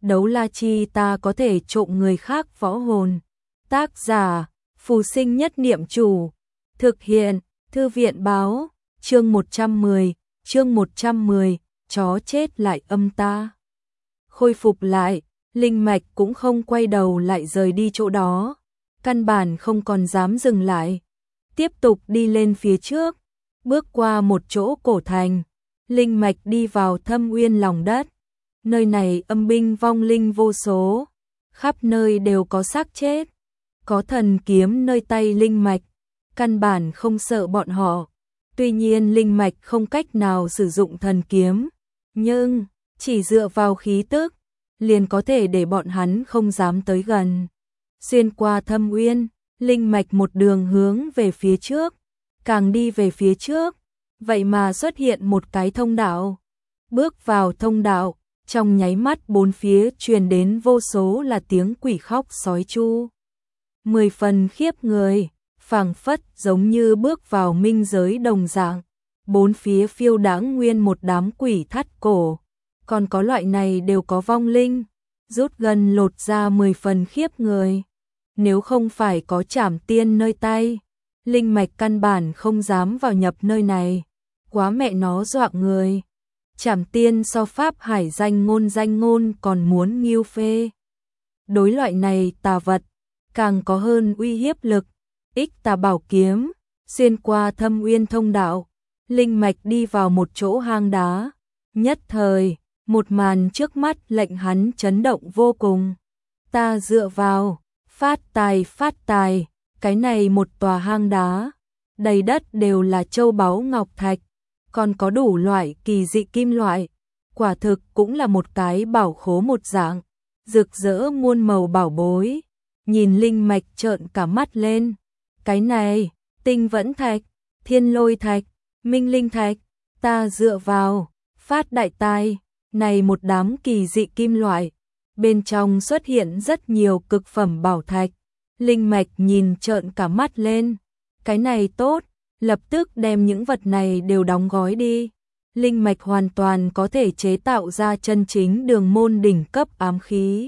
đấu la chi ta có thể trộm người khác võ hồn. Tác giả, Phù Sinh Nhất Niệm Chủ. Thực hiện, Thư viện báo, chương 110, chó chết lại âm ta. Khôi phục lại, linh mạch cũng không quay đầu lại rời đi chỗ đó, căn bản không còn dám dừng lại. Tiếp tục đi lên phía trước, bước qua một chỗ cổ thành, linh mạch đi vào thâm uyên lòng đất. Nơi này âm binh vong linh vô số, khắp nơi đều có xác chết, có thần kiếm nơi tay linh mạch, căn bản không sợ bọn họ. Tuy nhiên linh mạch không cách nào sử dụng thần kiếm, nhưng chỉ dựa vào khí tức, liền có thể để bọn hắn không dám tới gần. Xuyên qua thâm uyên, linh mạch một đường hướng về phía trước, càng đi về phía trước, vậy mà xuất hiện một cái thông đạo. Bước vào thông đạo, trong nháy mắt bốn phía truyền đến vô số là tiếng quỷ khóc sói chu. 10 phần khiếp người, phảng phất giống như bước vào minh giới đồng dạng. Bốn phía phiêu đãng nguyên một đám quỷ thắt cổ, còn có loại này đều có vong linh, rút gần lột ra 10 phần khiếp người. Nếu không phải có Trảm Tiên nơi tay, linh mạch căn bản không dám vào nhập nơi này, quá mẹ nó dọa người. Trảm Tiên so Pháp Hải danh ngôn còn muốn nghiêu phê. Đối loại này tà vật, càng có hơn uy hiếp lực. Ích Tà Bảo Kiếm, xuyên qua thâm uyên thông đạo, linh mạch đi vào một chỗ hang đá. Nhất thời, một màn trước mắt lệnh hắn chấn động vô cùng. Ta dựa vào, phát tài, cái này một tòa hang đá, đầy đất đều là châu báu ngọc thạch, còn có đủ loại kỳ dị kim loại, quả thực cũng là một cái bảo khố một dạng, rực rỡ muôn màu bảo bối. Nhìn linh mạch trợn cả mắt lên, cái này, tinh vẫn thạch, thiên lôi thạch, minh linh thạch, ta dựa vào, phát đại tài, này một đám kỳ dị kim loại, bên trong xuất hiện rất nhiều cực phẩm bảo thạch. Linh mạch nhìn trợn cả mắt lên, cái này tốt, lập tức đem những vật này đều đóng gói đi. Linh mạch hoàn toàn có thể chế tạo ra chân chính đường môn đỉnh cấp ám khí.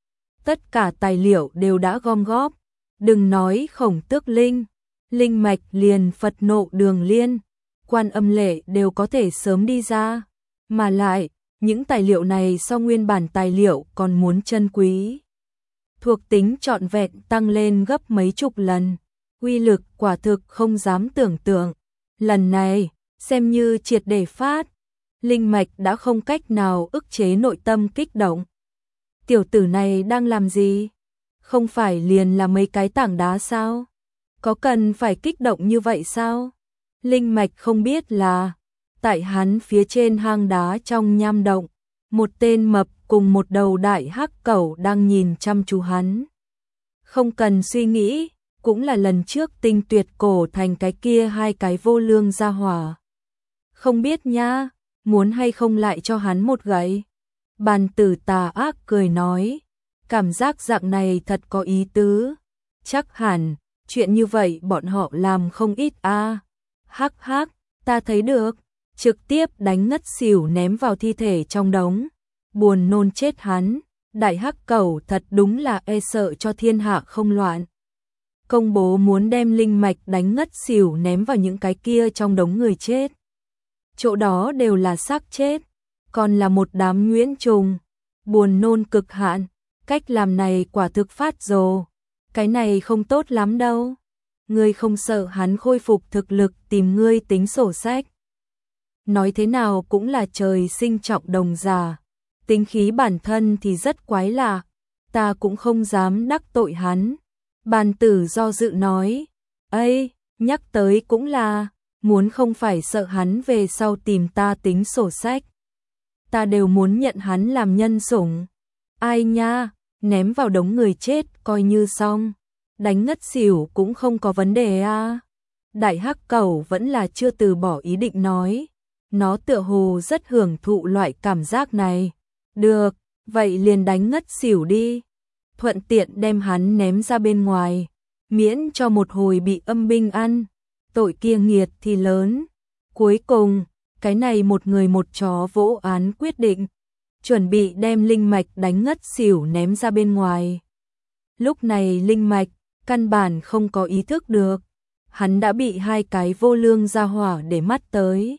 Tất cả tài liệu đều đã gom góp, đừng nói Khổng Tước Linh, linh mạch liền Phật Nộ Đường Liên, Quan Âm Lệ đều có thể sớm đi ra. Mà lại, những tài liệu này so nguyên bản tài liệu còn muốn chân quý. Thuộc tính trọn vẹn tăng lên gấp mấy chục lần, uy lực quả thực không dám tưởng tượng. Lần này, xem như triệt để phát, linh mạch đã không cách nào ức chế nội tâm kích động. Tiểu tử này đang làm gì? Không phải liền là mấy cái tảng đá sao? Có cần phải kích động như vậy sao? Linh mạch không biết là, tại hắn phía trên hang đá trong nham động, một tên mập cùng một đầu đại hắc cẩu đang nhìn chăm chú hắn. Không cần suy nghĩ, cũng là lần trước Tinh Tuyệt Cổ Thành cái kia hai cái vô lương gia hỏa. Không biết nha, muốn hay không lại cho hắn một gậy? Bàn tử tà ác cười nói, cảm giác dạng này thật có ý tứ. Chắc hẳn, chuyện như vậy bọn họ làm không ít a. Hắc hắc, ta thấy được, trực tiếp đánh ngất xỉu ném vào thi thể trong đống. Buồn nôn chết hắn, đại hắc cẩu thật đúng là e sợ cho thiên hạ không loạn. Công bố muốn đem linh mạch đánh ngất xỉu ném vào những cái kia trong đống người chết. Chỗ đó đều là xác chết, còn là một đám nhuyễn trùng, buồn nôn cực hạn. Cách làm này quả thực phát rồ, cái này không tốt lắm đâu. Ngươi không sợ hắn khôi phục thực lực tìm ngươi tính sổ sách? Nói thế nào cũng là trời sinh trọng đồng giả, tính khí bản thân thì rất quái lạ, ta cũng không dám đắc tội hắn. Bàn tử do dự nói, ây, nhắc tới cũng là, muốn không phải sợ hắn về sau tìm ta tính sổ sách. Ta đều muốn nhận hắn làm nhân sủng. Ai nha, ném vào đống người chết coi như xong, đánh ngất xỉu cũng không có vấn đề a. Đại hắc cẩu vẫn là chưa từ bỏ ý định nói, nó tựa hồ rất hưởng thụ loại cảm giác này. Được, vậy liền đánh ngất xỉu đi, thuận tiện đem hắn ném ra bên ngoài, miễn cho một hồi bị âm binh ăn, tội kia nghiệt thì lớn. Cuối cùng, cái này một người một chó vỗ án quyết định, chuẩn bị đem linh mạch đánh ngất xỉu ném ra bên ngoài. Lúc này linh mạch căn bản không có ý thức được, hắn đã bị hai cái vô lương gia hỏa để mắt tới.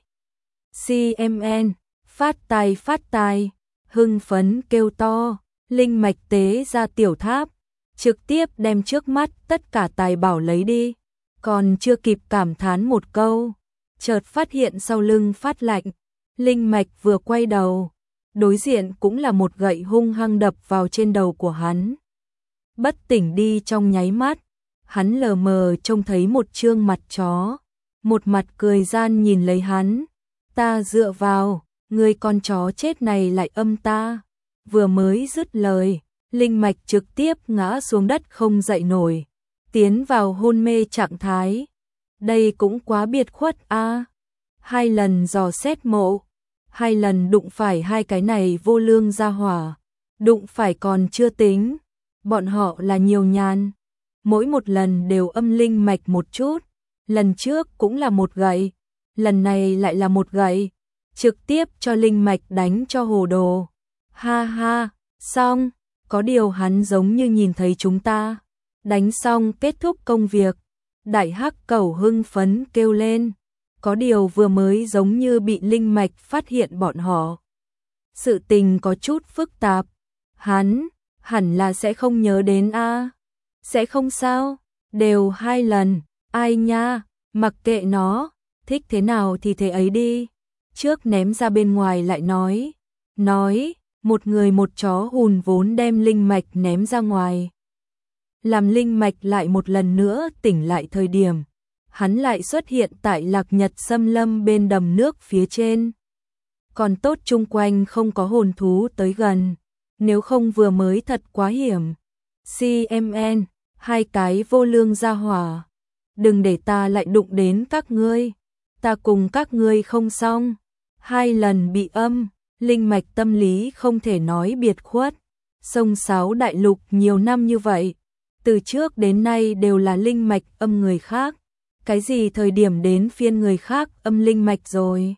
CMN, phát tài, hưng phấn kêu to, linh mạch tế ra tiểu tháp, trực tiếp đem trước mắt tất cả tài bảo lấy đi, còn chưa kịp cảm thán một câu, chợt phát hiện sau lưng phát lạnh, linh mạch vừa quay đầu, đối diện cũng là một gậy hung hăng đập vào trên đầu của hắn. Bất tỉnh đi trong nháy mắt, hắn lờ mờ trông thấy một trương mặt chó, một mặt cười gian nhìn lấy hắn, ta dựa vào, người con chó chết này lại âm ta. Vừa mới dứt lời, linh mạch trực tiếp ngã xuống đất không dậy nổi, tiến vào hôn mê trạng thái. Đây cũng quá biệt khuất a. Hai lần dò xét mộ, hai lần đụng phải hai cái này vô lương gia hỏa, đụng phải còn chưa tính, bọn họ là nhiều nhàn, mỗi một lần đều âm linh mạch một chút, lần trước cũng là một gậy, lần này lại là một gậy, trực tiếp cho linh mạch đánh cho hồ đồ. Ha ha, xong, có điều hắn giống như nhìn thấy chúng ta. Đánh xong kết thúc công việc, đại hắc cẩu hưng phấn kêu lên, có điều vừa mới giống như bị linh mạch phát hiện bọn họ. Sự tình có chút phức tạp, hắn hẳn là sẽ không nhớ đến a. Sẽ không sao, đều hai lần, ai nha, mặc kệ nó, thích thế nào thì thế ấy đi. Trước ném ra bên ngoài lại nói, một người một chó hùn vốn đem linh mạch ném ra ngoài. Làm linh mạch lại một lần nữa tỉnh lại thời điểm, hắn lại xuất hiện tại Lạc Nhật xâm lâm bên đầm nước phía trên. Còn tốt chung quanh không có hồn thú tới gần, nếu không vừa mới thật quá hiểm. CMN, hai cái vô lương gia hỏa, đừng để ta lại đụng đến các ngươi, ta cùng các ngươi không xong. Hai lần bị âm, linh mạch tâm lý không thể nói biệt khuất. Sông Sáo đại lục nhiều năm như vậy, từ trước đến nay đều là linh mạch âm người khác, cái gì thời điểm đến phiên người khác âm linh mạch rồi.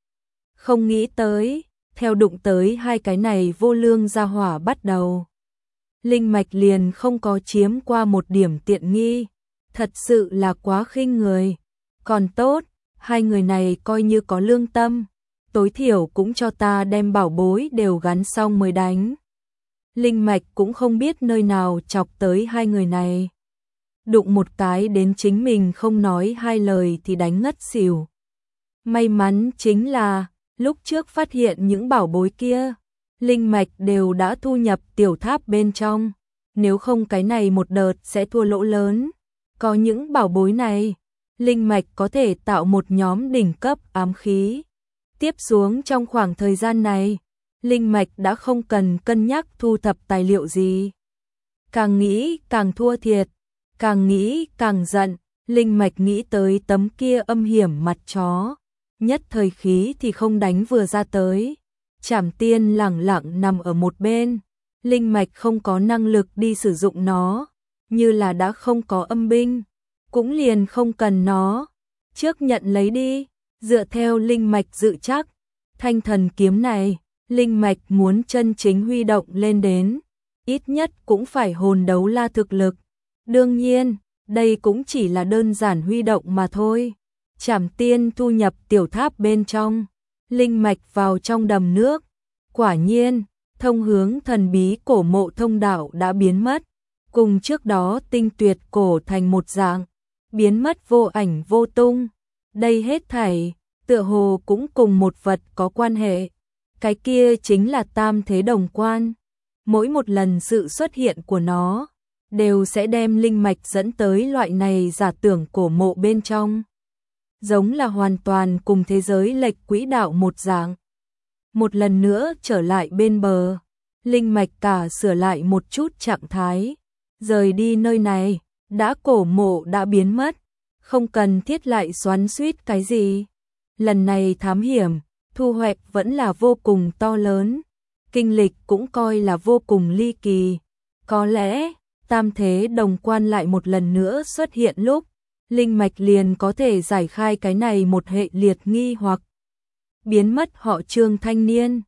Không nghĩ tới, theo đụng tới hai cái này vô lương gia hỏa bắt đầu, linh mạch liền không có chiếm qua một điểm tiện nghi, thật sự là quá khinh người. Còn tốt, hai người này coi như có lương tâm, tối thiểu cũng cho ta đem bảo bối đều gắn xong mới đánh. Linh mạch cũng không biết nơi nào chọc tới hai người này, đụng một cái đến chính mình không nói hai lời thì đánh ngất xỉu. May mắn chính là lúc trước phát hiện những bảo bối kia, linh mạch đều đã thu nhập tiểu tháp bên trong, nếu không cái này một đợt sẽ thua lỗ lớn. Có những bảo bối này, linh mạch có thể tạo một nhóm đỉnh cấp ám khí. Tiếp xuống trong khoảng thời gian này, linh mạch đã không cần cân nhắc thu thập tài liệu gì. Càng nghĩ càng thua thiệt, càng nghĩ càng giận, linh mạch nghĩ tới tấm kia âm hiểm mặt chó, nhất thời khí thì không đánh vừa ra tới. Trảm Tiên lẳng lặng nằm ở một bên, linh mạch không có năng lực đi sử dụng nó, như là đã không có âm binh, cũng liền không cần nó, trước nhận lấy đi. Dựa theo linh mạch dự chắc, thanh thần kiếm này, linh mạch muốn chân chính huy động lên đến, ít nhất cũng phải hồn đấu la thực lực. Đương nhiên, đây cũng chỉ là đơn giản huy động mà thôi. Trảm Tiên thu nhập tiểu tháp bên trong, linh mạch vào trong đầm nước. Quả nhiên, thông hướng thần bí cổ mộ thông đạo đã biến mất, cùng trước đó tinh tuyệt cổ thành một dạng, biến mất vô ảnh vô tung. Đây hết thảy, tựa hồ cũng cùng một vật có quan hệ, cái kia chính là tam thế đồng quan. Mỗi một lần sự xuất hiện của nó, đều sẽ đem linh mạch dẫn tới loại này giả tưởng cổ mộ bên trong. Giống là hoàn toàn cùng thế giới lệch quỹ đạo một dạng. Một lần nữa trở lại bên bờ, linh mạch cả sửa lại một chút trạng thái, rời đi nơi này, đã cổ mộ đã biến mất, không cần thiết lại xoắn xuýt cái gì. Lần này thám hiểm, thu hoạch vẫn là vô cùng to lớn, kinh lịch cũng coi là vô cùng ly kỳ. Có lẽ, tam thế đồng quan lại một lần nữa xuất hiện lúc, linh mạch liền có thể giải khai cái này một hệ liệt nghi hoặc. Biến mất họ Trương thanh niên,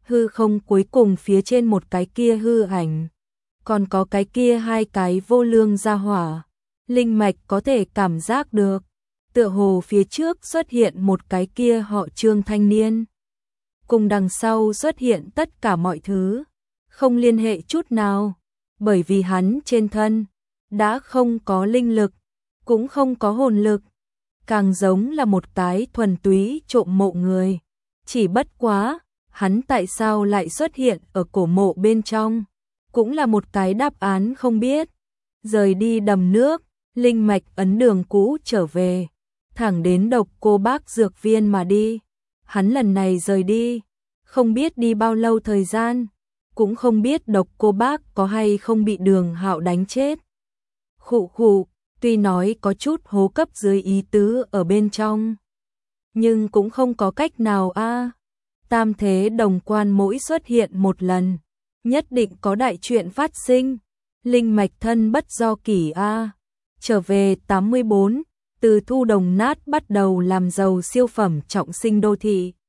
hư không cuối cùng phía trên một cái kia hư ảnh, còn có cái kia hai cái vô lương gia hỏa. Linh mạch có thể cảm giác được, tựa hồ phía trước xuất hiện một cái kia họ Trương thanh niên. Cùng đằng sau xuất hiện tất cả mọi thứ, không liên hệ chút nào, bởi vì hắn trên thân đã không có linh lực, cũng không có hồn lực, càng giống là một cái thuần túy trộm mộ người. Chỉ bất quá, hắn tại sao lại xuất hiện ở cổ mộ bên trong, cũng là một cái đáp án không biết. Rời đi đầm nước, linh mạch ấn đường cũ trở về, thẳng đến Độc Cô Bác dược viên mà đi. Hắn lần này rời đi, không biết đi bao lâu thời gian, cũng không biết Độc Cô Bác có hay không bị Đường Hạo đánh chết. Khụ khụ, tuy nói có chút hố cấp dưới ý tứ ở bên trong, nhưng cũng không có cách nào a. Tam thế đồng quan mỗi xuất hiện một lần, nhất định có đại chuyện phát sinh. Linh mạch thân bất do kỷ a. Trở về 84, từ thu đồng nát bắt đầu làm giàu siêu phẩm trọng sinh đô thị.